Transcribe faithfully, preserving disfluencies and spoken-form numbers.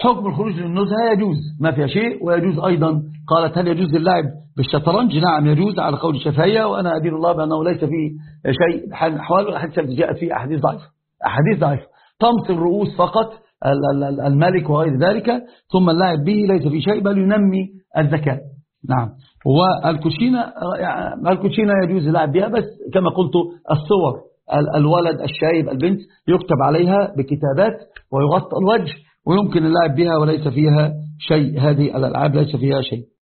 حكم الخروج للنزهة يجوز ما فيها شيء، ويجوز أيضا قالت هل يجوز اللعب بالشطرنج؟ نعم يجوز على قول الشافعية، وأنا أدين الله بأنه ليس فيه شيء. حوالي الأحاديث التي جاءت فيه أحاديث ضعيفة، أحاديث ضعيفة. طمس الرؤوس فقط الملك وغير ذلك، ثم اللعب به ليس فيه شيء بل ينمي الذكاء. نعم. والكوتشينة الكوتشينة يجوز اللعب بها، بس كما قلت الصور الولد الشايب البنت يكتب عليها بكتابات ويغطى الوجه، ويمكن اللعب بها وليس فيها شيء. هذه الألعاب ليس فيها شيء.